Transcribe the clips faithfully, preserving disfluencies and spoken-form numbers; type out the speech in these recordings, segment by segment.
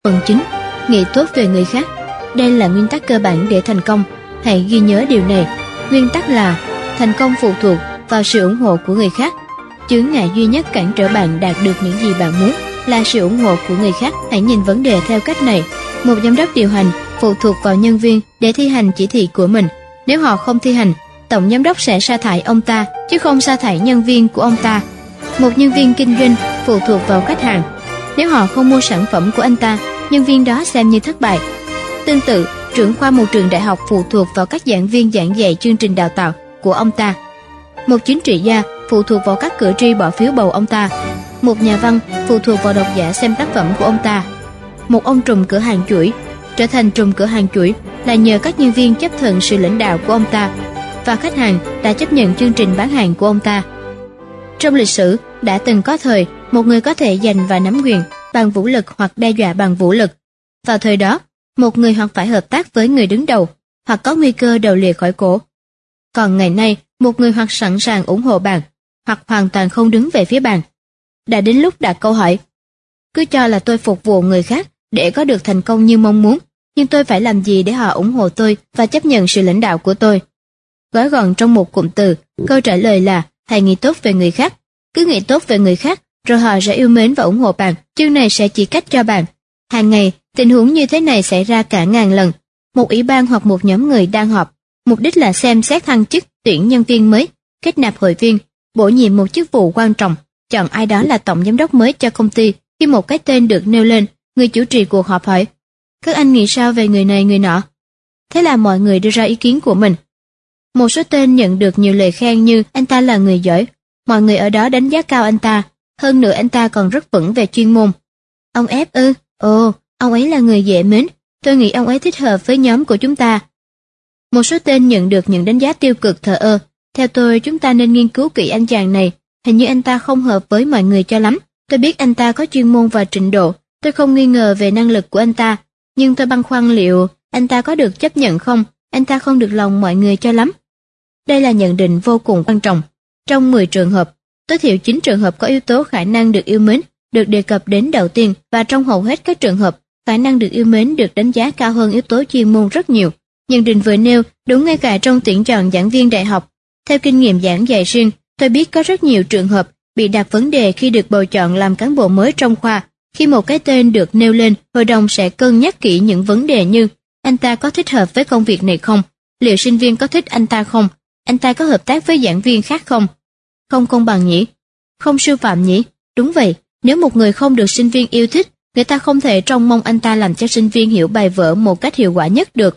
Phần chín. Nghĩ tốt về người khác. Đây là nguyên tắc cơ bản để thành công. Hãy ghi nhớ điều này. Nguyên tắc là thành công phụ thuộc vào sự ủng hộ của người khác. Chướng ngại duy nhất cản trở bạn đạt được những gì bạn muốn là sự ủng hộ của người khác. Hãy nhìn vấn đề theo cách này. Một giám đốc điều hành phụ thuộc vào nhân viên để thi hành chỉ thị của mình. Nếu họ không thi hành, tổng giám đốc sẽ sa thải ông ta, chứ không sa thải nhân viên của ông ta. Một nhân viên kinh doanh phụ thuộc vào khách hàng. Nếu họ không mua sản phẩm của anh ta, nhân viên đó xem như thất bại. Tương tự, trưởng khoa một trường đại học phụ thuộc vào các giảng viên giảng dạy chương trình đào tạo của ông ta. Một chính trị gia phụ thuộc vào các cử tri bỏ phiếu bầu ông ta. Một nhà văn phụ thuộc vào độc giả xem tác phẩm của ông ta. Một ông trùm cửa hàng chuỗi trở thành trùm cửa hàng chuỗi là nhờ các nhân viên chấp thuận sự lãnh đạo của ông ta, và khách hàng đã chấp nhận chương trình bán hàng của ông ta. Trong lịch sử, đã từng có thời một người có thể giành và nắm quyền bằng vũ lực hoặc đe dọa bằng vũ lực. Vào thời đó, một người hoặc phải hợp tác với người đứng đầu, hoặc có nguy cơ đầu lìa khỏi cổ. Còn ngày nay, một người hoặc sẵn sàng ủng hộ bạn, hoặc hoàn toàn không đứng về phía bạn. Đã đến lúc đặt câu hỏi. Cứ cho là tôi phục vụ người khác để có được thành công như mong muốn, nhưng tôi phải làm gì để họ ủng hộ tôi và chấp nhận sự lãnh đạo của tôi? Gói gọn trong một cụm từ, câu trả lời là hãy nghĩ tốt về người khác. Cứ nghĩ tốt về người khác, rồi họ sẽ yêu mến và ủng hộ bạn. Chương này sẽ chỉ cách cho bạn. Hàng ngày, tình huống như thế này xảy ra cả ngàn lần. Một ủy ban hoặc một nhóm người đang họp, mục đích là xem xét thăng chức, tuyển nhân viên mới, kết nạp hội viên, bổ nhiệm một chức vụ quan trọng, chọn ai đó là tổng giám đốc mới cho công ty. Khi một cái tên được nêu lên, người chủ trì cuộc họp hỏi: các anh nghĩ sao về người này người nọ? Thế là mọi người đưa ra ý kiến của mình. Một số tên nhận được nhiều lời khen như anh ta là người giỏi, mọi người ở đó đánh giá cao anh ta, hơn nữa anh ta còn rất vững về chuyên môn. Ông F ư, ồ, ông ấy là người dễ mến, tôi nghĩ ông ấy thích hợp với nhóm của chúng ta. Một số tên nhận được những đánh giá tiêu cực thờ ơ, theo tôi chúng ta nên nghiên cứu kỹ anh chàng này, hình như anh ta không hợp với mọi người cho lắm. Tôi biết anh ta có chuyên môn và trình độ, tôi không nghi ngờ về năng lực của anh ta, nhưng tôi băn khoăn liệu anh ta có được chấp nhận không, anh ta không được lòng mọi người cho lắm. Đây là nhận định vô cùng quan trọng. Trong mười trường hợp, tối thiểu chín trường hợp có yếu tố khả năng được yêu mến được đề cập đến đầu tiên, và trong hầu hết các trường hợp, khả năng được yêu mến được đánh giá cao hơn yếu tố chuyên môn rất nhiều. Nhận định vừa nêu đúng ngay cả trong tuyển chọn giảng viên đại học. Theo kinh nghiệm giảng dạy riêng, tôi biết có rất nhiều trường hợp bị đặt vấn đề khi được bầu chọn làm cán bộ mới trong khoa. Khi một cái tên được nêu lên, hội đồng sẽ cân nhắc kỹ những vấn đề như anh ta có thích hợp với công việc này không, liệu sinh viên có thích anh ta không, anh ta có hợp tác với giảng viên khác không. Không công bằng nhỉ? Không sư phạm nhỉ? Đúng vậy, nếu một người không được sinh viên yêu thích, người ta không thể trông mong anh ta làm cho sinh viên hiểu bài vở một cách hiệu quả nhất được.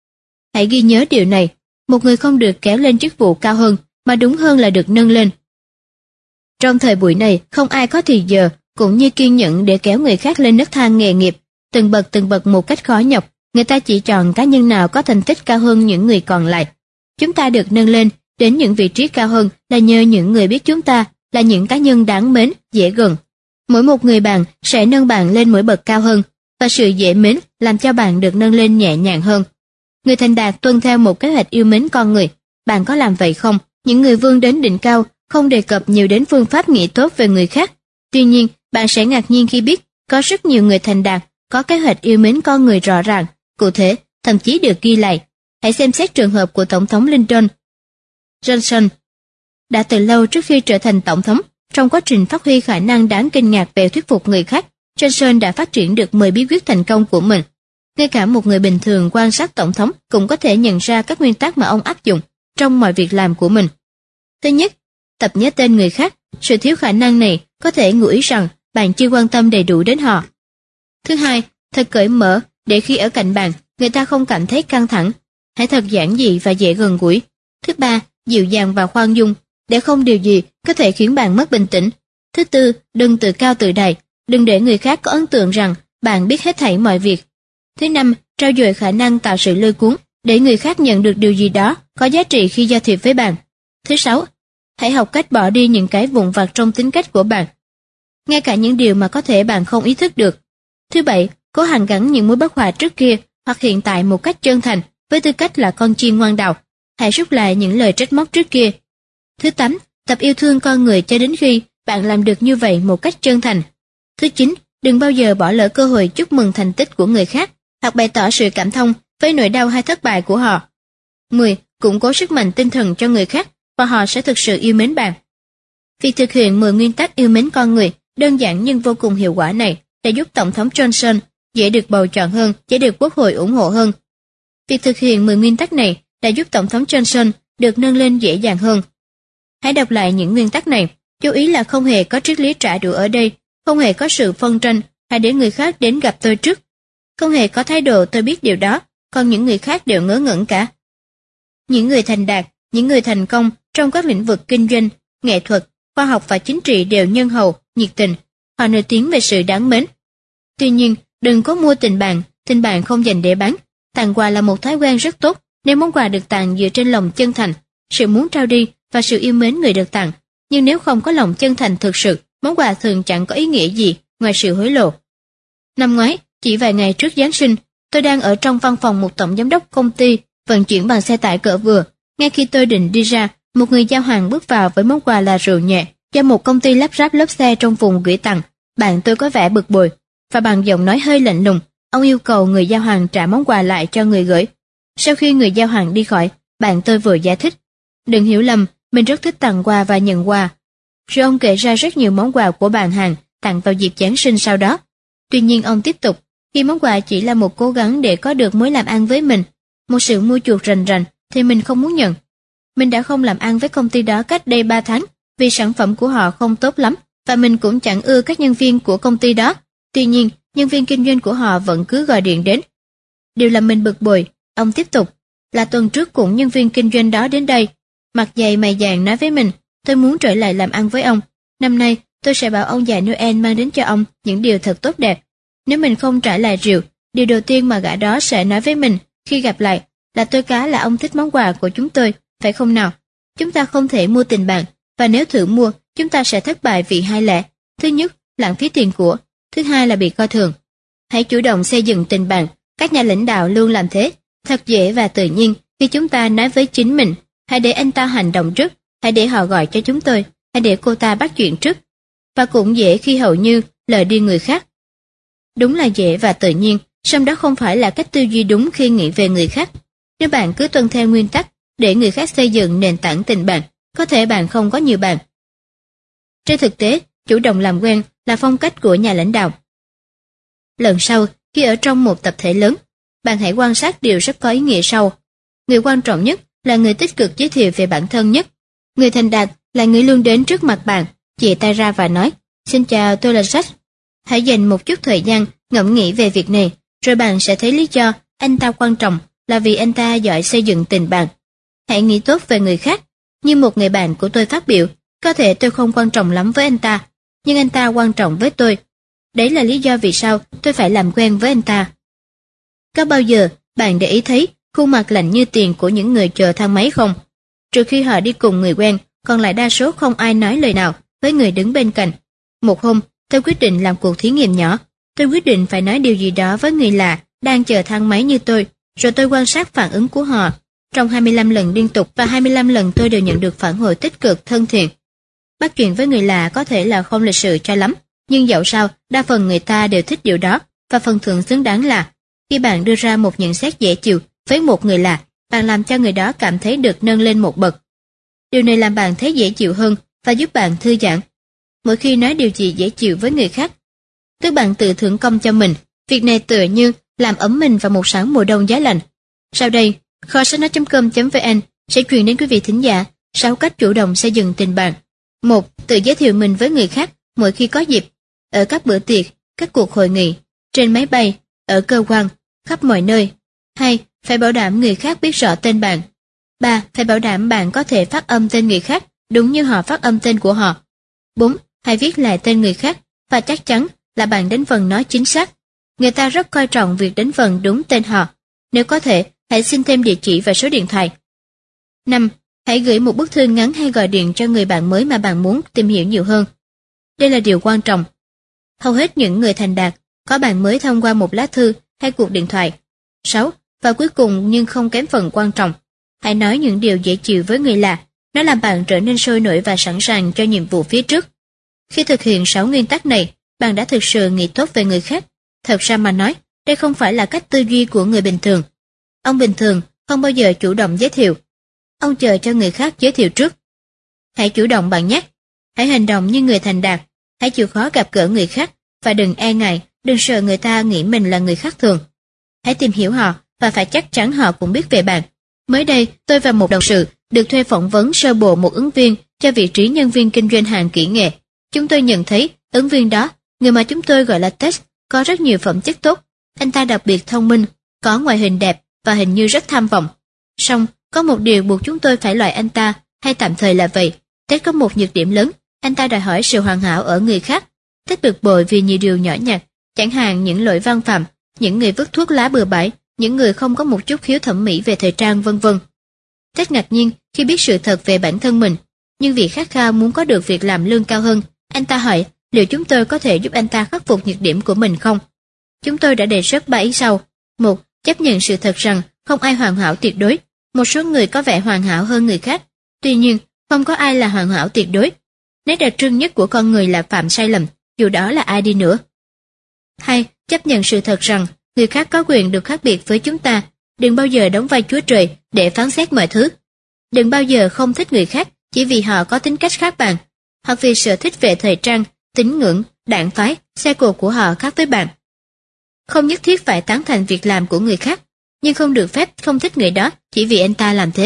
Hãy ghi nhớ điều này, một người không được kéo lên chức vụ cao hơn, mà đúng hơn là được nâng lên. Trong thời buổi này, không ai có thì giờ, cũng như kiên nhẫn để kéo người khác lên nấc thang nghề nghiệp, từng bậc từng bậc một cách khó nhọc. Người ta chỉ chọn cá nhân nào có thành tích cao hơn những người còn lại. Chúng ta được nâng lên đến những vị trí cao hơn là nhờ những người biết chúng ta là những cá nhân đáng mến, dễ gần. Mỗi một người bạn sẽ nâng bạn lên mỗi bậc cao hơn, và sự dễ mến làm cho bạn được nâng lên nhẹ nhàng hơn. Người thành đạt tuân theo một kế hoạch yêu mến con người. Bạn có làm vậy không? Những người vươn đến đỉnh cao không đề cập nhiều đến phương pháp nghĩ tốt về người khác. Tuy nhiên, bạn sẽ ngạc nhiên khi biết có rất nhiều người thành đạt có kế hoạch yêu mến con người rõ ràng, cụ thể, thậm chí được ghi lại. Hãy xem xét trường hợp của Tổng thống Lyndon Johnson. Đã từ lâu trước khi trở thành tổng thống, trong quá trình phát huy khả năng đáng kinh ngạc về thuyết phục người khác, Johnson đã phát triển được mười bí quyết thành công của mình. Ngay cả một người bình thường quan sát tổng thống cũng có thể nhận ra các nguyên tắc mà ông áp dụng trong mọi việc làm của mình. Thứ nhất, tập nhớ tên người khác. Sự thiếu khả năng này có thể ngụ ý rằng bạn chưa quan tâm đầy đủ đến họ. Thứ hai, thật cởi mở để khi ở cạnh bạn, người ta không cảm thấy căng thẳng. Hãy thật giản dị và dễ gần gũi. Thứ ba, dịu dàng và khoan dung, để không điều gì có thể khiến bạn mất bình tĩnh. Thứ tư, đừng tự cao tự đại, đừng để người khác có ấn tượng rằng bạn biết hết thảy mọi việc. Thứ năm, trau dồi khả năng tạo sự lôi cuốn, để người khác nhận được điều gì đó có giá trị khi giao thiệp với bạn. Thứ sáu, hãy học cách bỏ đi những cái vụn vặt trong tính cách của bạn, ngay cả những điều mà có thể bạn không ý thức được. Thứ bảy, cố hàn gắn những mối bất hòa trước kia hoặc hiện tại một cách chân thành, với tư cách là con chiên ngoan đạo. Hãy rút lại những lời trách móc trước kia. Thứ tám, tập yêu thương con người cho đến khi bạn làm được như vậy một cách chân thành. Thứ chín, Đừng bao giờ bỏ lỡ cơ hội chúc mừng thành tích của người khác hoặc bày tỏ sự cảm thông với nỗi đau hay thất bại của họ. mười. Củng cố sức mạnh tinh thần cho người khác và họ sẽ thực sự yêu mến bạn. Việc thực hiện mười nguyên tắc yêu mến con người đơn giản nhưng vô cùng hiệu quả này đã giúp Tổng thống Johnson dễ được bầu chọn hơn, dễ được Quốc hội ủng hộ hơn. Việc thực hiện mười nguyên tắc này đã giúp Tổng thống Johnson được nâng lên dễ dàng hơn. Hãy đọc lại những nguyên tắc này, chú ý là không hề có triết lý trả đũa ở đây, không hề có sự phân tranh, hãy để người khác đến gặp tôi trước. Không hề có thái độ tôi biết điều đó, còn những người khác đều ngớ ngẩn cả. Những người thành đạt, những người thành công trong các lĩnh vực kinh doanh, nghệ thuật, khoa học và chính trị đều nhân hậu, nhiệt tình, họ nổi tiếng về sự đáng mến. Tuy nhiên, đừng có mua tình bạn, tình bạn không dành để bán. Tặng quà là một thói quen rất tốt nếu món quà được tặng dựa trên lòng chân thành, sự muốn trao đi và sự yêu mến người được tặng. Nhưng nếu không có lòng chân thành thực sự, món quà thường chẳng có ý nghĩa gì ngoài sự hối lộ. Năm ngoái, chỉ vài ngày trước Giáng sinh, tôi đang ở trong văn phòng một tổng giám đốc công ty vận chuyển bằng xe tải cỡ vừa. Ngay khi tôi định đi ra, một người giao hàng bước vào với món quà là rượu nhẹ do một công ty lắp ráp lốp xe trong vùng gửi tặng. Bạn tôi có vẻ bực bội và bằng giọng nói hơi lạnh lùng, ông yêu cầu người giao hàng trả món quà lại cho người gửi. Sau khi người giao hàng đi khỏi, bạn tôi vừa giải thích: "Đừng hiểu lầm, mình rất thích tặng quà và nhận quà." Rồi ông kể ra rất nhiều món quà của bạn hàng tặng vào dịp Giáng sinh sau đó. Tuy nhiên ông tiếp tục, khi món quà chỉ là một cố gắng để có được mối làm ăn với mình, một sự mua chuộc rành rành, thì mình không muốn nhận. Mình đã không làm ăn với công ty đó cách đây ba tháng vì sản phẩm của họ không tốt lắm và mình cũng chẳng ưa các nhân viên của công ty đó. Tuy nhiên, nhân viên kinh doanh của họ vẫn cứ gọi điện đến. Điều làm mình bực bội, ông tiếp tục, là tuần trước cũng nhân viên kinh doanh đó đến đây. Mặt dày mày dạn nói với mình, tôi muốn trở lại làm ăn với ông. Năm nay, tôi sẽ bảo ông già Noel mang đến cho ông những điều thật tốt đẹp. Nếu mình không trả lại rượu, điều đầu tiên mà gã đó sẽ nói với mình khi gặp lại là tôi cá là ông thích món quà của chúng tôi, phải không nào? Chúng ta không thể mua tình bạn, và nếu thử mua, chúng ta sẽ thất bại vì hai lẽ. Thứ nhất, lãng phí tiền của. Thứ hai là bị coi thường. Hãy chủ động xây dựng tình bạn. Các nhà lãnh đạo luôn làm thế, thật dễ và tự nhiên khi chúng ta nói với chính mình. Hãy để anh ta hành động trước, hãy để họ gọi cho chúng tôi, hãy để cô ta bắt chuyện trước. Và cũng dễ khi hầu như lờ đi người khác. Đúng là dễ và tự nhiên, song đó không phải là cách tư duy đúng khi nghĩ về người khác. Nếu bạn cứ tuân theo nguyên tắc để người khác xây dựng nền tảng tình bạn, có thể bạn không có nhiều bạn. Trên thực tế, chủ động làm quen là phong cách của nhà lãnh đạo. Lần sau, khi ở trong một tập thể lớn, bạn hãy quan sát điều rất có ý nghĩa sau. Người quan trọng nhất là người tích cực giới thiệu về bản thân nhất. Người thành đạt là người luôn đến trước mặt bạn, chìa tay ra và nói, "Xin chào, tôi là Jack." Hãy dành một chút thời gian ngẫm nghĩ về việc này, rồi bạn sẽ thấy lý do anh ta quan trọng là vì anh ta giỏi xây dựng tình bạn. Hãy nghĩ tốt về người khác. Như một người bạn của tôi phát biểu, có thể tôi không quan trọng lắm với anh ta, nhưng anh ta quan trọng với tôi. Đấy là lý do vì sao tôi phải làm quen với anh ta. Có bao giờ bạn để ý thấy khuôn mặt lạnh như tiền của những người chờ thang máy không? Trừ khi họ đi cùng người quen, còn lại đa số không ai nói lời nào với người đứng bên cạnh. Một hôm, tôi quyết định làm cuộc thí nghiệm nhỏ. Tôi quyết định phải nói điều gì đó với người lạ đang chờ thang máy như tôi, rồi tôi quan sát phản ứng của họ. Trong hai mươi lăm lần liên tục và hai mươi lăm lần tôi đều nhận được phản hồi tích cực, thân thiện. Bắt chuyện với người lạ có thể là không lịch sự cho lắm, nhưng dẫu sao, đa phần người ta đều thích điều đó, và phần thưởng xứng đáng là khi bạn đưa ra một nhận xét dễ chịu với một người lạ, bạn làm cho người đó cảm thấy được nâng lên một bậc. Điều này làm bạn thấy dễ chịu hơn và giúp bạn thư giãn. Mỗi khi nói điều gì dễ chịu với người khác, tức bạn tự thưởng công cho mình. Việc này tựa như làm ấm mình vào một sáng mùa đông giá lạnh. Sau đây, kho sách nói chấm com chấm vn sẽ truyền đến quý vị thính giả sáu cách chủ động xây dựng tình bạn. Một. Tự giới thiệu mình với người khác mỗi khi có dịp, ở các bữa tiệc, các cuộc hội nghị, trên máy bay, ở cơ quan, khắp mọi nơi. Hai. Phải bảo đảm người khác biết rõ tên bạn. Ba. Phải bảo đảm bạn có thể phát âm tên người khác đúng như họ phát âm tên của họ. Bốn. Hãy viết lại tên người khác và chắc chắn là bạn đánh vần nó chính xác. Người ta rất coi trọng việc đánh vần đúng tên họ. Nếu có thể, hãy xin thêm địa chỉ và số điện thoại. Năm. Hãy gửi một bức thư ngắn hay gọi điện cho người bạn mới mà bạn muốn tìm hiểu nhiều hơn. Đây là điều quan trọng. Hầu hết những người thành đạt có bạn mới thông qua một lá thư hay cuộc điện thoại. Sáu. Và cuối cùng nhưng không kém phần quan trọng, hãy nói những điều dễ chịu với người lạ. Nó làm bạn trở nên sôi nổi và sẵn sàng cho nhiệm vụ phía trước. Khi thực hiện sáu nguyên tắc này, bạn đã thực sự nghĩ tốt về người khác. Thật ra mà nói, đây không phải là cách tư duy của người bình thường. Ông bình thường không bao giờ chủ động giới thiệu. Ông chờ cho người khác giới thiệu trước. Hãy chủ động bạn nhé. Hãy hành động như người thành đạt. Hãy chịu khó gặp gỡ người khác và đừng e ngại, đừng sợ người ta nghĩ mình là người khác thường. Hãy tìm hiểu họ và phải chắc chắn họ cũng biết về bạn. Mới đây, tôi và một đồng sự được thuê phỏng vấn sơ bộ một ứng viên cho vị trí nhân viên kinh doanh hàng kỹ nghệ. Chúng tôi nhận thấy ứng viên đó, người mà chúng tôi gọi là Tess, có rất nhiều phẩm chất tốt. Anh ta đặc biệt thông minh, có ngoại hình đẹp và hình như rất tham vọng. Song, có một điều buộc chúng tôi phải loại anh ta, hay tạm thời là vậy. Tess có một nhược điểm lớn, anh ta đòi hỏi sự hoàn hảo ở người khác. Tess bực bội vì nhiều điều nhỏ nhặt, chẳng hạn những lỗi văn phạm, những người vứt thuốc lá bừa bãi, những người không có một chút khiếu thẩm mỹ về thời trang vân vân. Tess ngạc nhiên khi biết sự thật về bản thân mình, nhưng vì khát khao muốn có được việc làm lương cao hơn, anh ta hỏi liệu chúng tôi có thể giúp anh ta khắc phục nhược điểm của mình không. Chúng tôi đã đề xuất ba ý sau. Một, chấp nhận sự thật rằng không ai hoàn hảo tuyệt đối. Một số người có vẻ hoàn hảo hơn người khác. Tuy nhiên, không có ai là hoàn hảo tuyệt đối. Nét đặc trưng nhất của con người là phạm sai lầm, dù đó là ai đi nữa. Hai, chấp nhận sự thật rằng người khác có quyền được khác biệt với chúng ta. Đừng bao giờ đóng vai Chúa Trời để phán xét mọi thứ. Đừng bao giờ không thích người khác chỉ vì họ có tính cách khác bạn, hoặc vì sở thích về thời trang, tín ngưỡng, đảng phái, xe cộ của họ khác với bạn. Không nhất thiết phải tán thành việc làm của người khác, nhưng không được phép không thích người đó chỉ vì anh ta làm thế.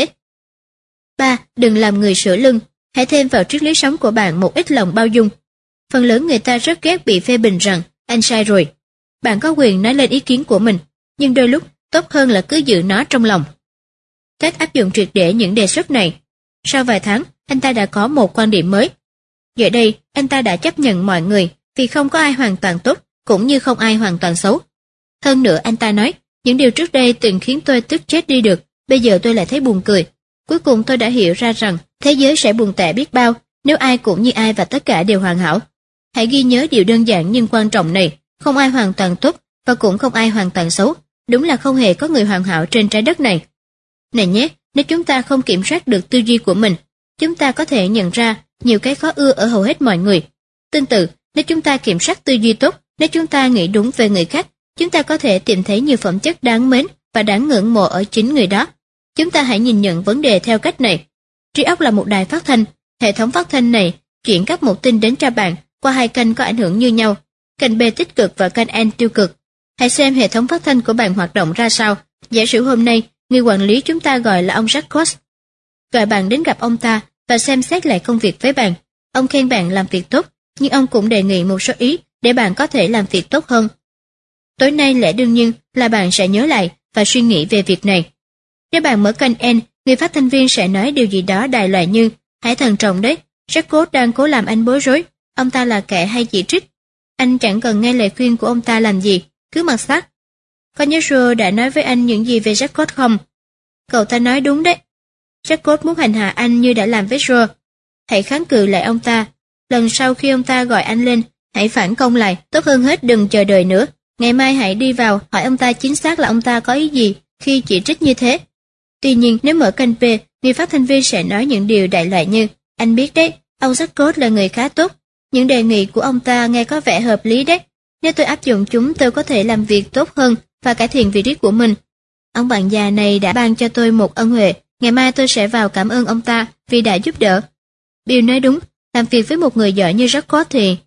Ba, đừng làm người sửa lưng. Hãy thêm vào triết lý sống của bạn một ít lòng bao dung. Phần lớn người ta rất ghét bị phê bình rằng anh sai rồi. Bạn có quyền nói lên ý kiến của mình, nhưng đôi lúc tốt hơn là cứ giữ nó trong lòng. Tess áp dụng triệt để những đề xuất này. Sau vài tháng, anh ta đã có một quan điểm mới. Giờ đây, anh ta đã chấp nhận mọi người vì không có ai hoàn toàn tốt, cũng như không ai hoàn toàn xấu. Hơn nữa anh ta nói, những điều trước đây từng khiến tôi tức chết đi được, bây giờ tôi lại thấy buồn cười. Cuối cùng tôi đã hiểu ra rằng thế giới sẽ buồn tẻ biết bao nếu ai cũng như ai và tất cả đều hoàn hảo. Hãy ghi nhớ điều đơn giản nhưng quan trọng này, không ai hoàn toàn tốt và cũng không ai hoàn toàn xấu. Đúng là không hề có người hoàn hảo trên trái đất này. Này nhé, nếu chúng ta không kiểm soát được tư duy của mình, chúng ta có thể nhận ra nhiều cái khó ưa ở hầu hết mọi người. Tương tự, nếu chúng ta kiểm soát tư duy tốt, nếu chúng ta nghĩ đúng về người khác, chúng ta có thể tìm thấy nhiều phẩm chất đáng mến và đáng ngưỡng mộ ở chính người đó. Chúng ta hãy nhìn nhận vấn đề theo cách này. Trí óc là một đài phát thanh. Hệ thống phát thanh này chuyển các mục tin đến cho bạn qua hai kênh có ảnh hưởng như nhau, kênh B tích cực và kênh N tiêu cực. Hãy xem hệ thống phát thanh của bạn hoạt động ra sao. Giả sử hôm nay, người quản lý chúng ta gọi là ông Jack Ross, gọi bạn đến gặp ông ta và xem xét lại công việc với bạn. Ông khen bạn làm việc tốt, nhưng ông cũng đề nghị một số ý để bạn có thể làm việc tốt hơn. Tối nay lẽ đương nhiên là bạn sẽ nhớ lại và suy nghĩ về việc này. Nếu bạn mở kênh N, người phát thanh viên sẽ nói điều gì đó đại loại như: hãy thận trọng đấy, Jack Ross đang cố làm anh bối rối, ông ta là kẻ hay chỉ trích. Anh chẳng cần nghe lời khuyên của ông ta làm gì, cứ mặc xác. Có nhớ Joe đã nói với anh những gì về Jack Ross không? Cậu ta nói đúng đấy. Jack Ross muốn hành hạ anh như đã làm với Joe. Hãy kháng cự lại ông ta. Lần sau khi ông ta gọi anh lên, hãy phản công lại, tốt hơn hết đừng chờ đợi nữa. Ngày mai hãy đi vào hỏi ông ta chính xác là ông ta có ý gì khi chỉ trích như thế. Tuy nhiên nếu mở kênh B, người phát thanh viên sẽ nói những điều đại loại như: anh biết đấy, ông Jack Ross là người khá tốt. Những đề nghị của ông ta nghe có vẻ hợp lý đấy. Nếu tôi áp dụng chúng, tôi có thể làm việc tốt hơn và cải thiện vị trí của mình. Ông bạn già này đã ban cho tôi một ân huệ, ngày mai tôi sẽ vào cảm ơn ông ta vì đã giúp đỡ. Bill nói đúng, làm việc với một người giỏi như Jack Ross thì...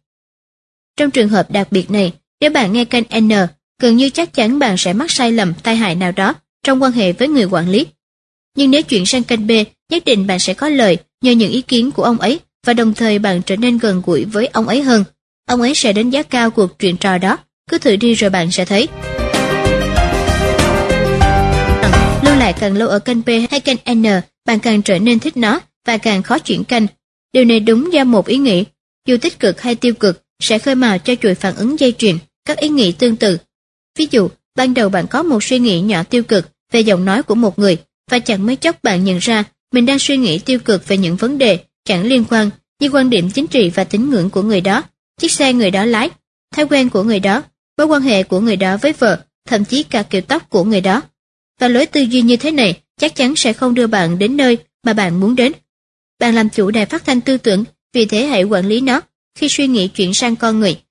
Trong trường hợp đặc biệt này, nếu bạn nghe kênh N, gần như chắc chắn bạn sẽ mắc sai lầm tai hại nào đó trong quan hệ với người quản lý. Nhưng nếu chuyển sang kênh B, nhất định bạn sẽ có lợi nhờ những ý kiến của ông ấy và đồng thời bạn trở nên gần gũi với ông ấy hơn. Ông ấy sẽ đánh giá cao cuộc chuyện trò đó, cứ thử đi rồi bạn sẽ thấy. Lưu lại càng lâu ở kênh B hay kênh N, bạn càng trở nên thích nó và càng khó chuyển kênh. Điều này đúng do một ý nghĩ, dù tích cực hay tiêu cực, sẽ khơi mào cho chuỗi phản ứng dây chuyền các ý nghĩ tương tự. Ví dụ, ban đầu bạn có một suy nghĩ nhỏ tiêu cực về giọng nói của một người, và chẳng mấy chốc bạn nhận ra mình đang suy nghĩ tiêu cực về những vấn đề chẳng liên quan như quan điểm chính trị và tín ngưỡng của người đó, chiếc xe người đó lái, thói quen của người đó, mối quan hệ của người đó với vợ, thậm chí cả kiểu tóc của người đó. Và lối tư duy như thế này chắc chắn sẽ không đưa bạn đến nơi mà bạn muốn đến. Bạn làm chủ đài phát thanh tư tưởng, vì thế hãy quản lý nó. Khi suy nghĩ chuyển sang con người,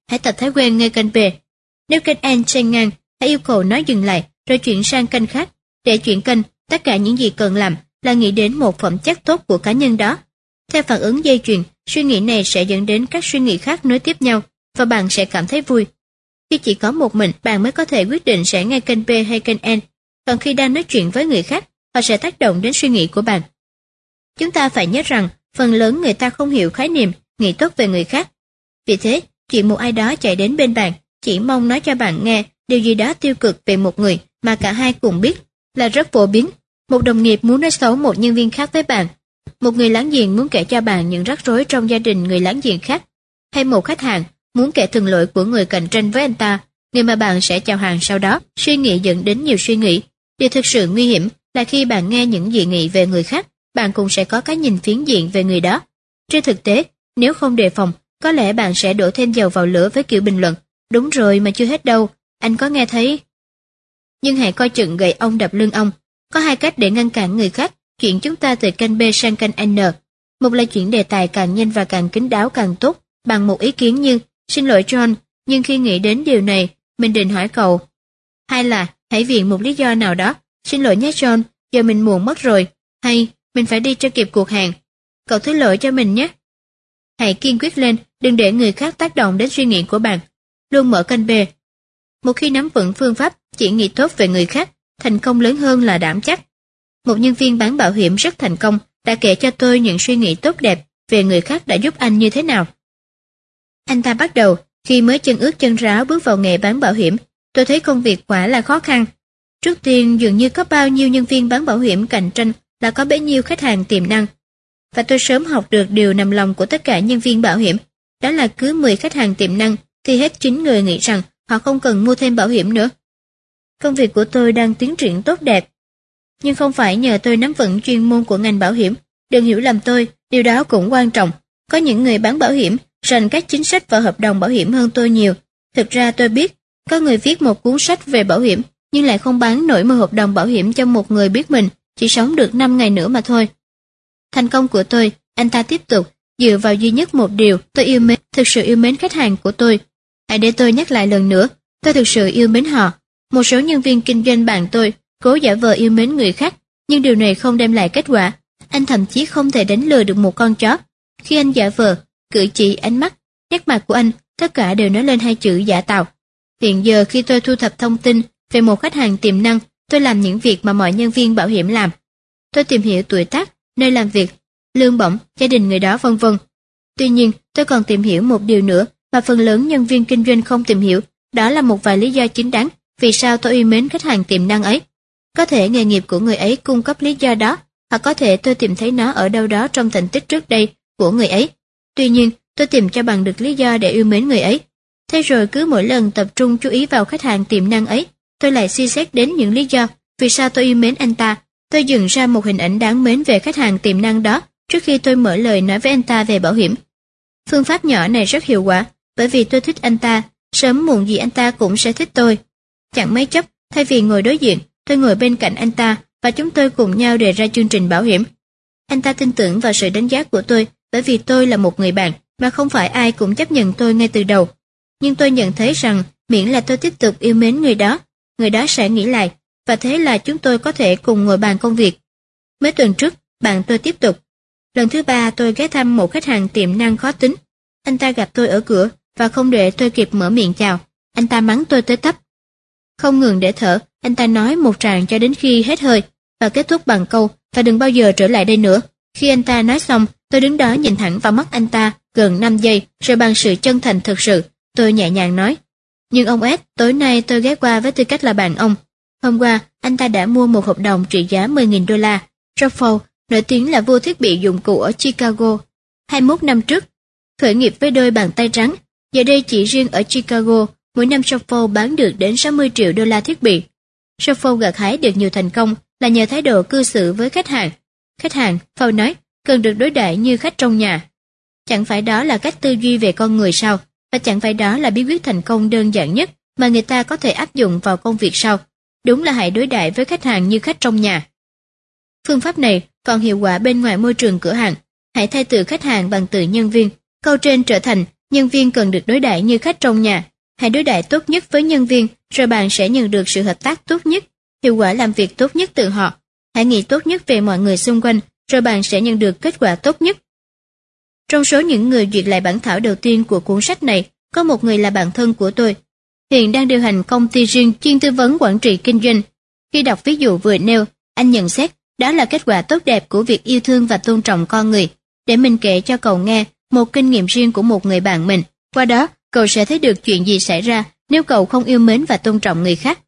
Hãy tập thói quen nghe kênh B. Nếu kênh N chen ngang, hãy yêu cầu nó dừng lại rồi chuyển sang kênh khác. Để chuyển kênh, tất cả những gì cần làm là nghĩ đến một phẩm chất tốt của cá nhân đó. Theo phản ứng dây chuyền, suy nghĩ này sẽ dẫn đến các suy nghĩ khác nối tiếp nhau và bạn sẽ cảm thấy vui. Khi chỉ có một mình, bạn mới có thể quyết định sẽ nghe kênh B hay kênh N, còn khi đang nói chuyện với người khác, họ sẽ tác động đến suy nghĩ của bạn. Chúng ta phải nhớ rằng, phần lớn người ta không hiểu khái niệm nghĩ tốt về người khác. Vì thế, chuyện một ai đó chạy đến bên bạn, chỉ mong nói cho bạn nghe điều gì đó tiêu cực về một người mà cả hai cùng biết là rất phổ biến. Một đồng nghiệp muốn nói xấu một nhân viên khác với bạn, một người láng giềng muốn kể cho bạn những rắc rối trong gia đình người láng giềng khác, hay một khách hàng muốn kể thường lỗi của người cạnh tranh với anh ta, người mà bạn sẽ chào hàng sau đó. Suy nghĩ dẫn đến nhiều suy nghĩ. Điều thực sự nguy hiểm là khi bạn nghe những dị nghị về người khác, bạn cũng sẽ có cái nhìn phiến diện về người đó. Trên thực tế, nếu không đề phòng, có lẽ bạn sẽ đổ thêm dầu vào lửa với kiểu bình luận, đúng rồi mà chưa hết đâu, anh có nghe thấy. Nhưng hãy coi chừng gậy ông đập lưng ông. Có hai cách để ngăn cản người khác chuyển chúng ta từ kênh B sang kênh N. Một là chuyển đề tài càng nhanh và càng kín đáo càng tốt, bằng một ý kiến như, xin lỗi John, nhưng khi nghĩ đến điều này, mình định hỏi cậu. Hai là, hãy viện một lý do nào đó, xin lỗi nhé John, giờ mình muộn mất rồi, hay, mình phải đi cho kịp cuộc hẹn. Cậu thứ lỗi cho mình nhé. Hãy kiên quyết lên, đừng để người khác tác động đến suy nghĩ của bạn. Luôn mở kênh B. Một khi nắm vững phương pháp chỉ nghĩ tốt về người khác, thành công lớn hơn là đảm chắc. Một nhân viên bán bảo hiểm rất thành công đã kể cho tôi những suy nghĩ tốt đẹp về người khác đã giúp anh như thế nào. Anh ta bắt đầu, khi mới chân ướt chân ráo bước vào nghề bán bảo hiểm, tôi thấy công việc quả là khó khăn. Trước tiên dường như có bao nhiêu nhân viên bán bảo hiểm cạnh tranh là có bấy nhiêu khách hàng tiềm năng. Và tôi sớm học được điều nằm lòng của tất cả nhân viên bảo hiểm, đó là cứ mười khách hàng tiềm năng thì hết chín người nghĩ rằng họ không cần mua thêm bảo hiểm nữa. Công việc của tôi đang tiến triển tốt đẹp, nhưng không phải nhờ tôi nắm vững chuyên môn của ngành bảo hiểm. Đừng hiểu lầm tôi, điều đó cũng quan trọng. Có những người bán bảo hiểm rành các chính sách và hợp đồng bảo hiểm hơn tôi nhiều. Thực ra tôi biết, có người viết một cuốn sách về bảo hiểm, nhưng lại không bán nổi một hợp đồng bảo hiểm cho một người biết mình chỉ sống được năm ngày nữa mà thôi. Thành công của tôi, anh ta tiếp tục, dựa vào duy nhất một điều, tôi yêu mến, thực sự yêu mến khách hàng của tôi. Hãy để tôi nhắc lại lần nữa, tôi thực sự yêu mến họ. Một số nhân viên kinh doanh bạn tôi cố giả vờ yêu mến người khác, nhưng điều này không đem lại kết quả. Anh thậm chí không thể đánh lừa được một con chó. Khi anh giả vờ, cử chỉ, ánh mắt, nét mặt của anh, tất cả đều nói lên hai chữ giả tạo. Hiện giờ khi tôi thu thập thông tin về một khách hàng tiềm năng, tôi làm những việc mà mọi nhân viên bảo hiểm làm. Tôi tìm hiểu tuổi tác, nơi làm việc, lương bổng, gia đình người đó vân vân. Tuy nhiên, tôi còn tìm hiểu một điều nữa mà phần lớn nhân viên kinh doanh không tìm hiểu, đó là một vài lý do chính đáng vì sao tôi yêu mến khách hàng tiềm năng ấy. Có thể nghề nghiệp của người ấy cung cấp lý do đó, hoặc có thể tôi tìm thấy nó ở đâu đó trong thành tích trước đây của người ấy. Tuy nhiên, tôi tìm cho bằng được lý do để yêu mến người ấy. Thế rồi cứ mỗi lần tập trung chú ý vào khách hàng tiềm năng ấy, tôi lại suy xét đến những lý do vì sao tôi yêu mến anh ta. Tôi dựng ra một hình ảnh đáng mến về khách hàng tiềm năng đó trước khi tôi mở lời nói với anh ta về bảo hiểm. Phương pháp nhỏ này rất hiệu quả, bởi vì tôi thích anh ta, sớm muộn gì anh ta cũng sẽ thích tôi. Chẳng mấy chốc, thay vì ngồi đối diện, tôi ngồi bên cạnh anh ta và chúng tôi cùng nhau đề ra chương trình bảo hiểm. Anh ta tin tưởng vào sự đánh giá của tôi bởi vì tôi là một người bạn mà không phải ai cũng chấp nhận tôi ngay từ đầu. Nhưng tôi nhận thấy rằng miễn là tôi tiếp tục yêu mến người đó, người đó sẽ nghĩ lại, và thế là chúng tôi có thể cùng ngồi bàn công việc. Mấy tuần trước, bạn tôi tiếp tục. Lần thứ ba tôi ghé thăm một khách hàng tiềm năng khó tính. Anh ta gặp tôi ở cửa và không để tôi kịp mở miệng chào. Anh ta mắng tôi tới tấp. Không ngừng để thở, anh ta nói một tràng cho đến khi hết hơi và kết thúc bằng câu và đừng bao giờ trở lại đây nữa. Khi anh ta nói xong, tôi đứng đó nhìn thẳng vào mắt anh ta gần năm giây, rồi bằng sự chân thành thực sự, tôi nhẹ nhàng nói. Nhưng ông Ed, tối nay tôi ghé qua với tư cách là bạn ông. Hôm qua, anh ta đã mua một hợp đồng trị giá mười nghìn đô la. Rockwell, nổi tiếng là vua thiết bị dụng cụ ở Chicago. hai mươi mốt năm trước, khởi nghiệp với đôi bàn tay trắng. Giờ đây chỉ riêng ở Chicago, mỗi năm Rockwell bán được đến sáu mươi triệu đô la thiết bị. Rockwell gặt hái được nhiều thành công là nhờ thái độ cư xử với khách hàng. Khách hàng, Paul nói, cần được đối đãi như khách trong nhà. Chẳng phải đó là cách tư duy về con người sao? Và chẳng phải đó là bí quyết thành công đơn giản nhất mà người ta có thể áp dụng vào công việc sao? Đúng là hãy đối đãi với khách hàng như khách trong nhà. Phương pháp này còn hiệu quả bên ngoài môi trường cửa hàng. Hãy thay từ khách hàng bằng từ nhân viên. Câu trên trở thành Nhân viên cần được đối đãi như khách trong nhà. Hãy đối đãi tốt nhất với nhân viên, rồi bạn sẽ nhận được sự hợp tác tốt nhất, hiệu quả làm việc tốt nhất từ họ. Hãy nghĩ tốt nhất về mọi người xung quanh, rồi bạn sẽ nhận được kết quả tốt nhất. Trong số những người duyệt lại bản thảo đầu tiên của cuốn sách này, có một người là bạn thân của tôi. Hiện đang điều hành công ty riêng chuyên tư vấn quản trị kinh doanh. Khi đọc ví dụ vừa nêu, anh nhận xét đó là kết quả tốt đẹp của việc yêu thương và tôn trọng con người. Để mình kể cho cậu nghe một kinh nghiệm riêng của một người bạn mình. Qua đó, cậu sẽ thấy được chuyện gì xảy ra nếu cậu không yêu mến và tôn trọng người khác.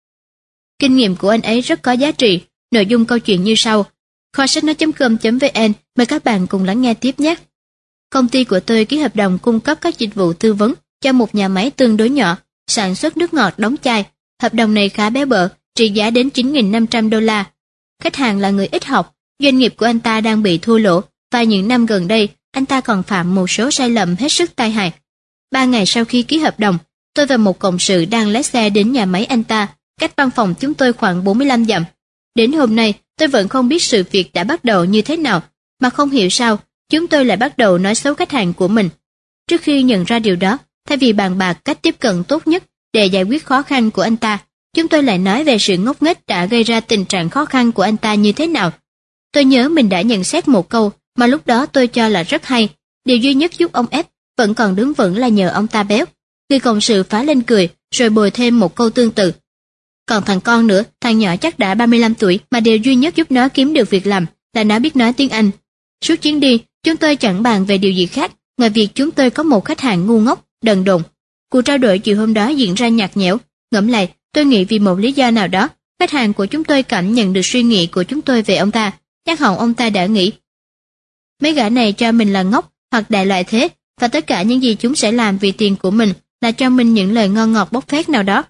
Kinh nghiệm của anh ấy rất có giá trị. Nội dung câu chuyện như sau. Kho sách nói com vn mời các bạn cùng lắng nghe tiếp nhé. Công ty của tôi ký hợp đồng cung cấp các dịch vụ tư vấn cho một nhà máy tương đối nhỏ, sản xuất nước ngọt đóng chai. Hợp đồng này khá béo bở, trị giá đến chín nghìn năm trăm đô la. Khách hàng là người ít học, doanh nghiệp của anh ta đang bị thua lỗ, và những năm gần đây, anh ta còn phạm một số sai lầm hết sức tai hại. Ba ngày sau khi ký hợp đồng, tôi và một cộng sự đang lái xe đến nhà máy anh ta, cách văn phòng chúng tôi khoảng bốn mươi lăm dặm. Đến hôm nay, tôi vẫn không biết sự việc đã bắt đầu như thế nào, mà không hiểu sao, chúng tôi lại bắt đầu nói xấu khách hàng của mình. Trước khi nhận ra điều đó, thay vì bàn bạc cách tiếp cận tốt nhất để giải quyết khó khăn của anh ta, chúng tôi lại nói về sự ngốc nghếch đã gây ra tình trạng khó khăn của anh ta như thế nào. Tôi nhớ mình đã nhận xét một câu mà lúc đó tôi cho là rất hay. Điều duy nhất giúp ông F vẫn còn đứng vững là nhờ ông ta béo. Người cộng sự phá lên cười, rồi bồi thêm một câu tương tự. Còn thằng con nữa, thằng nhỏ chắc đã ba mươi lăm tuổi, mà điều duy nhất giúp nó kiếm được việc làm là nó biết nói tiếng Anh. Suốt chuyến đi, chúng tôi chẳng bàn về điều gì khác, ngoài việc chúng tôi có một khách hàng ngu ngốc, đần độn. Cuộc trao đổi chiều hôm đó diễn ra nhạt nhẽo. Ngẫm lại, tôi nghĩ vì một lý do nào đó, khách hàng của chúng tôi cảm nhận được suy nghĩ của chúng tôi về ông ta. Chắc hẳn ông ta đã nghĩ, mấy gã này cho mình là ngốc hoặc đại loại thế, và tất cả những gì chúng sẽ làm vì tiền của mình là cho mình những lời ngon ngọt bốc phét nào đó.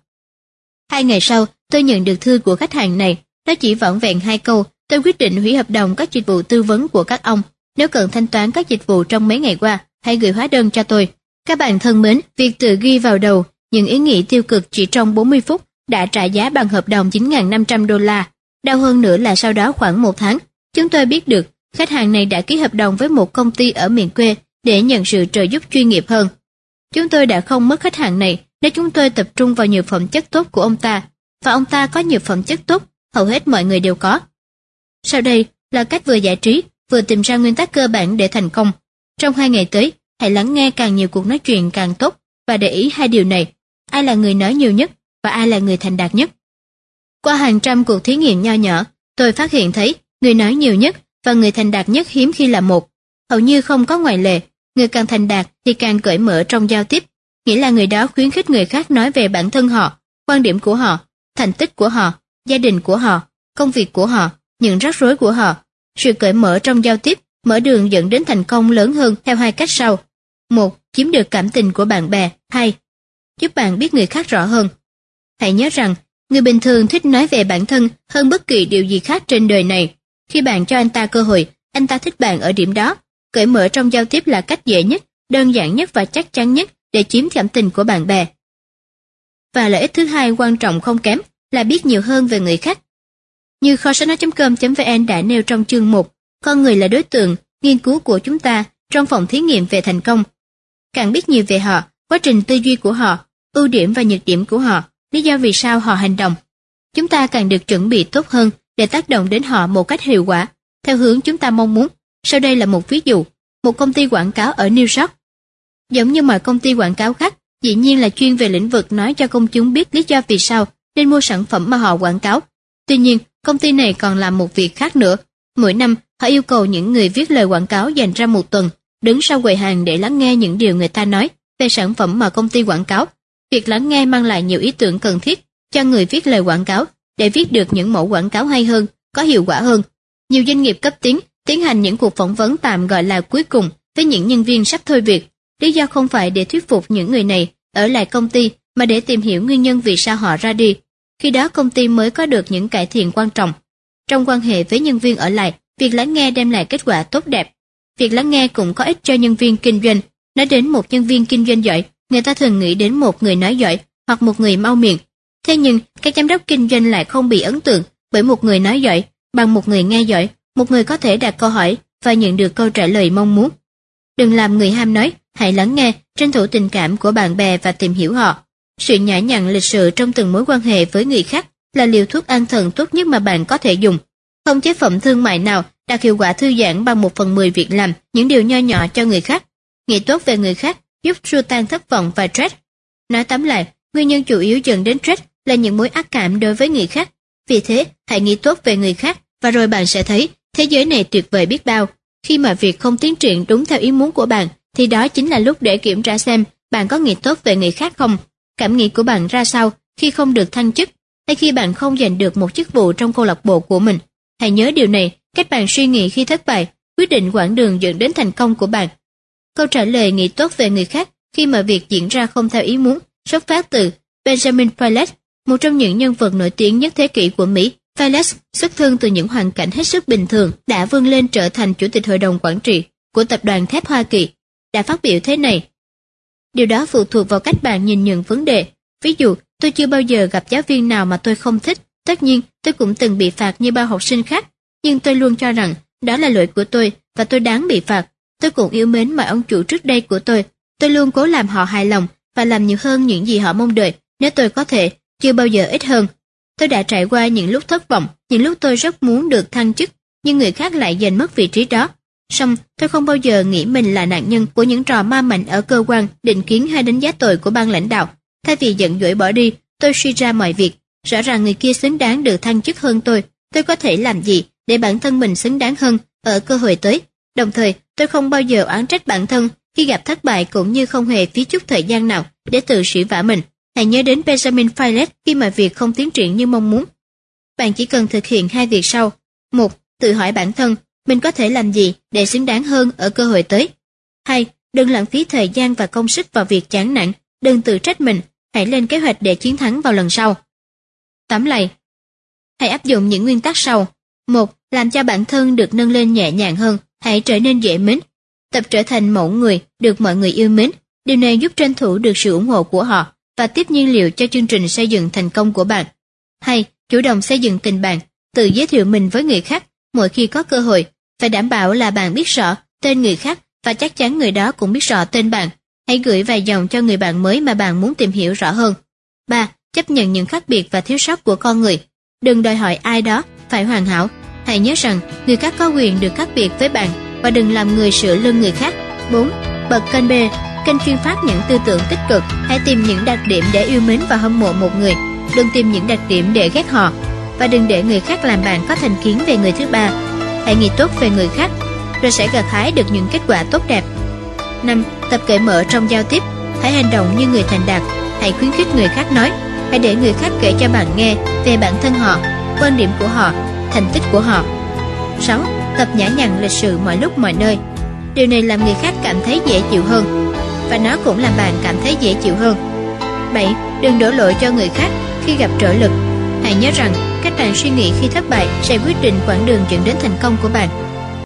Hai ngày sau, tôi nhận được thư của khách hàng này. Nó chỉ vỏn vẹn hai câu. Tôi quyết định hủy hợp đồng các dịch vụ tư vấn của các ông. Nếu cần thanh toán các dịch vụ trong mấy ngày qua, hãy gửi hóa đơn cho tôi. Các bạn thân mến, việc tự ghi vào đầu những ý nghĩ tiêu cực chỉ trong bốn mươi phút đã trả giá bằng hợp đồng chín nghìn năm trăm đô la. Đau hơn nữa là sau đó khoảng một tháng, chúng tôi biết được khách hàng này đã ký hợp đồng với một công ty ở miền quê để nhận sự trợ giúp chuyên nghiệp hơn. Chúng tôi đã không mất khách hàng này nếu chúng tôi tập trung vào nhiều phẩm chất tốt của ông ta, và ông ta có nhiều phẩm chất tốt, hầu hết mọi người đều có. Sau đây là cách vừa giải trí, vừa tìm ra nguyên tắc cơ bản để thành công. Trong hai ngày tới, hãy lắng nghe càng nhiều cuộc nói chuyện càng tốt, và để ý hai điều này: ai là người nói nhiều nhất và ai là người thành đạt nhất. Qua hàng trăm cuộc thí nghiệm nho nhỏ, tôi phát hiện thấy người nói nhiều nhất và người thành đạt nhất hiếm khi là một. Hầu như không có ngoại lệ, người càng thành đạt thì càng cởi mở trong giao tiếp, nghĩa là người đó khuyến khích người khác nói về bản thân họ, quan điểm của họ, thành tích của họ, gia đình của họ, công việc của họ, những rắc rối của họ. Sự cởi mở trong giao tiếp mở đường dẫn đến thành công lớn hơn theo hai cách sau. Một, chiếm được cảm tình của bạn bè. Hai, giúp bạn biết người khác rõ hơn. Hãy nhớ rằng, người bình thường thích nói về bản thân hơn bất kỳ điều gì khác trên đời này. Khi bạn cho anh ta cơ hội, anh ta thích bạn ở điểm đó. Cởi mở trong giao tiếp là cách dễ nhất, đơn giản nhất và chắc chắn nhất để chiếm cảm tình của bạn bè. Và lợi ích thứ hai quan trọng không kém là biết nhiều hơn về người khác. Như kho sách nói com vn đã nêu trong chương một, con người là đối tượng nghiên cứu của chúng ta trong phòng thí nghiệm về thành công. Càng biết nhiều về họ, quá trình tư duy của họ, ưu điểm và nhược điểm của họ, lý do vì sao họ hành động, chúng ta càng được chuẩn bị tốt hơn để tác động đến họ một cách hiệu quả, theo hướng chúng ta mong muốn. Sau đây là một ví dụ. Một công ty quảng cáo ở New York. Giống như mọi công ty quảng cáo khác, dĩ nhiên là chuyên về lĩnh vực nói cho công chúng biết lý do vì sao nên mua sản phẩm mà họ quảng cáo. Tuy nhiên, công ty này còn làm một việc khác nữa. Mỗi năm, họ yêu cầu những người viết lời quảng cáo dành ra một tuần, đứng sau quầy hàng để lắng nghe những điều người ta nói về sản phẩm mà công ty quảng cáo. Việc lắng nghe mang lại nhiều ý tưởng cần thiết cho người viết lời quảng cáo để viết được những mẫu quảng cáo hay hơn, có hiệu quả hơn. Nhiều doanh nghiệp cấp tiến tiến hành những cuộc phỏng vấn tạm gọi là cuối cùng với những nhân viên sắp thôi việc. Lý do không phải để thuyết phục những người này ở lại công ty, mà để tìm hiểu nguyên nhân vì sao họ ra đi. Khi đó công ty mới có được những cải thiện quan trọng. Trong quan hệ với nhân viên ở lại, việc lắng nghe đem lại kết quả tốt đẹp. Việc lắng nghe cũng có ích cho nhân viên kinh doanh. Nói đến một nhân viên kinh doanh giỏi, người ta thường nghĩ đến một người nói giỏi hoặc một người mau miệng. Thế nhưng, các giám đốc kinh doanh lại không bị ấn tượng bởi một người nói giỏi bằng một người nghe giỏi, một người có thể đặt câu hỏi và nhận được câu trả lời mong muốn. Đừng làm người ham nói, Hãy lắng nghe, tranh thủ tình cảm của bạn bè và tìm hiểu họ. Sự nhã nhặn lịch sự trong từng mối quan hệ với người khác là liều thuốc an thần tốt nhất mà bạn có thể dùng. Không chế phẩm thương mại nào đạt hiệu quả thư giãn bằng một phần mười việc làm những điều nho nhỏ cho người khác. Nghĩ tốt về người khác giúp xua tan thất vọng và stress. Nói tóm lại, nguyên nhân chủ yếu dẫn đến stress là những mối ác cảm đối với người khác. Vì thế, hãy nghĩ tốt về người khác và rồi bạn sẽ thấy thế giới này tuyệt vời biết bao. Khi mà việc không tiến triển đúng theo ý muốn của bạn, thì đó chính là lúc để kiểm tra xem bạn có nghĩ tốt về người khác không. Cảm nghĩ của bạn ra sao khi không được thăng chức, hay khi bạn không giành được một chức vụ trong câu lạc bộ của mình. Hãy nhớ điều này, cách bạn suy nghĩ khi thất bại quyết định quãng đường dẫn đến thành công của bạn. Câu trả lời nghĩ tốt về người khác khi mà việc diễn ra không theo ý muốn xuất phát từ Benjamin Franklin, một trong những nhân vật nổi tiếng nhất thế kỷ của Mỹ. Franklin xuất thân từ những hoàn cảnh hết sức bình thường, đã vươn lên trở thành chủ tịch hội đồng quản trị của tập đoàn thép Hoa Kỳ. Đã phát biểu thế này: điều đó phụ thuộc vào cách bạn nhìn nhận vấn đề. Ví dụ, tôi chưa bao giờ gặp giáo viên nào mà tôi không thích. Tất nhiên, tôi cũng từng bị phạt như bao học sinh khác, nhưng tôi luôn cho rằng đó là lỗi của tôi và tôi đáng bị phạt. Tôi cũng yêu mến mọi ông chủ trước đây của tôi. Tôi luôn cố làm họ hài lòng và làm nhiều hơn những gì họ mong đợi, nếu tôi có thể, chưa bao giờ ít hơn. Tôi đã trải qua những lúc thất vọng, những lúc tôi rất muốn được thăng chức, nhưng người khác lại giành mất vị trí đó. Song, tôi không bao giờ nghĩ mình là nạn nhân của những trò ma mạnh ở cơ quan, định kiến hay đánh giá tội của ban lãnh đạo. Thay vì giận dỗi bỏ đi, tôi suy ra mọi việc. Rõ ràng người kia xứng đáng được thăng chức hơn tôi. Tôi có thể làm gì để bản thân mình xứng đáng hơn ở cơ hội tới. Đồng thời, tôi không bao giờ oán trách bản thân khi gặp thất bại, cũng như không hề phí chút thời gian nào để tự sỉ vả mình. Hãy nhớ đến Benjamin Franklin khi mà việc không tiến triển như mong muốn. Bạn chỉ cần thực hiện hai việc sau. Một, tự hỏi bản thân, mình có thể làm gì để xứng đáng hơn ở cơ hội tới. Hai, đừng lãng phí thời gian và công sức vào việc chán nản, đừng tự trách mình, hãy lên kế hoạch để chiến thắng vào lần sau. Tóm lại, hãy áp dụng những nguyên tắc sau. Một, làm cho bản thân được nâng lên nhẹ nhàng hơn, hãy trở nên dễ mến. Tập trở thành mẫu người được mọi người yêu mến. Điều này giúp tranh thủ được sự ủng hộ của họ và tiếp nhiên liệu cho chương trình xây dựng thành công của bạn. Hai, chủ động xây dựng tình bạn, tự giới thiệu mình với người khác mỗi khi có cơ hội. Phải đảm bảo là bạn biết rõ tên người khác và chắc chắn người đó cũng biết rõ tên bạn. Hãy gửi vài dòng cho người bạn mới mà bạn muốn tìm hiểu rõ hơn. Ba, chấp nhận những khác biệt và thiếu sót của con người. Đừng đòi hỏi ai đó phải hoàn hảo. Hãy nhớ rằng người khác có quyền được khác biệt với bạn và đừng làm người sửa lưng người khác. Bốn, bật kênh B, kênh chuyên phát những tư tưởng tích cực. Hãy tìm những đặc điểm để yêu mến và hâm mộ một người, đừng tìm những đặc điểm để ghét họ, và đừng để người khác làm bạn có thành kiến về người thứ ba. Hãy nghĩ tốt về người khác, rồi sẽ gặt hái được những kết quả tốt đẹp. Năm, tập cởi mở trong giao tiếp. Hãy hành động như người thành đạt. Hãy khuyến khích người khác nói. Hãy để người khác kể cho bạn nghe về bản thân họ, quan điểm của họ, thành tích của họ. Sáu, tập nhã nhặn lịch sự mọi lúc mọi nơi. Điều này làm người khác cảm thấy dễ chịu hơn, và nó cũng làm bạn cảm thấy dễ chịu hơn. Bảy, đừng đổ lỗi cho người khác khi gặp trở lực. Hãy nhớ rằng cách bạn suy nghĩ khi thất bại sẽ quyết định quãng đường dẫn đến thành công của bạn.